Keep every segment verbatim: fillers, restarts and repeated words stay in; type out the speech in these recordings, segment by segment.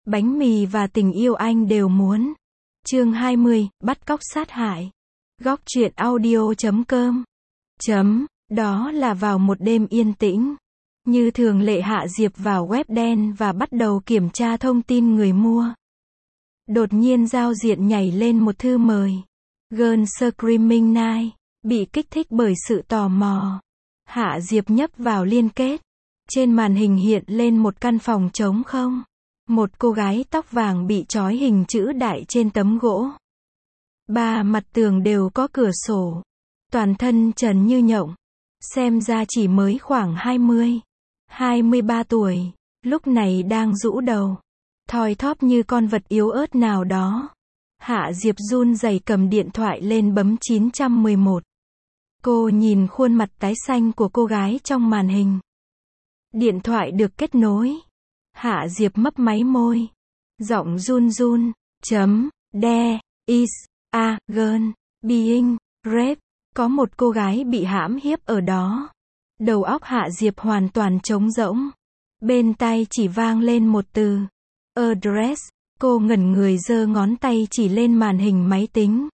Bánh mì và tình yêu anh đều muốn. Chương hai mươi, bắt cóc sát hại. Góc truyện audio chấm com. Chấm, đó là vào một đêm yên tĩnh. Như thường lệ Hạ Diệp vào web đen và bắt đầu kiểm tra thông tin người mua. Đột nhiên giao diện nhảy lên một thư mời. Girl Screaming Night. Bị kích thích bởi sự tò mò. Hạ Diệp nhấp vào liên kết. Trên màn hình hiện lên một căn phòng trống không. Một cô gái tóc vàng bị trói hình chữ đại trên tấm gỗ. Ba mặt tường đều có cửa sổ. Toàn thân trần như nhộng. Xem ra chỉ mới khoảng hai mươi, hai mươi ba tuổi. Lúc này đang rũ đầu. Thoi thóp như con vật yếu ớt nào đó. Hạ Diệp run rẩy cầm điện thoại lên bấm chín một một. Cô nhìn khuôn mặt tái xanh của cô gái trong màn hình. Điện thoại được kết nối. Hạ Diệp mấp máy môi. Giọng run run. Chấm, de, is, a, girl, being, raped. Có một cô gái bị hãm hiếp ở đó. Đầu óc Hạ Diệp hoàn toàn trống rỗng. Bên tai chỉ vang lên một từ. Address. Cô ngẩn người giơ ngón tay chỉ lên màn hình máy tính.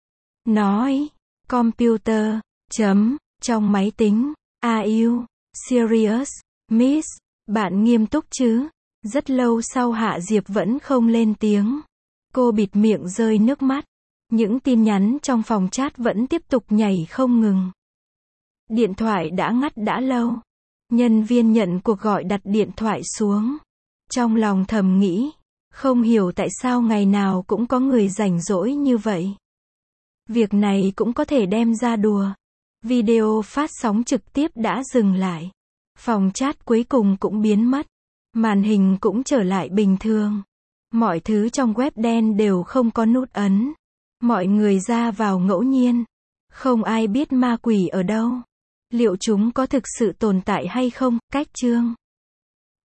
Nói. Computer. Chấm. Trong máy tính. Are you serious, miss? Bạn nghiêm túc chứ? Rất lâu sau Hạ Diệp vẫn không lên tiếng. Cô bịt miệng rơi nước mắt. Những tin nhắn trong phòng chat vẫn tiếp tục nhảy không ngừng. Điện thoại đã ngắt đã lâu. Nhân viên nhận cuộc gọi đặt điện thoại xuống. Trong lòng thầm nghĩ. Không hiểu tại sao ngày nào cũng có người rảnh rỗi như vậy. Việc này cũng có thể đem ra đùa. Video phát sóng trực tiếp đã dừng lại. Phòng chat cuối cùng cũng biến mất. Màn hình cũng trở lại bình thường. Mọi thứ trong web đen đều không có nút ấn. Mọi người ra vào ngẫu nhiên. Không ai biết ma quỷ ở đâu. Liệu chúng có thực sự tồn tại hay không? Cách chương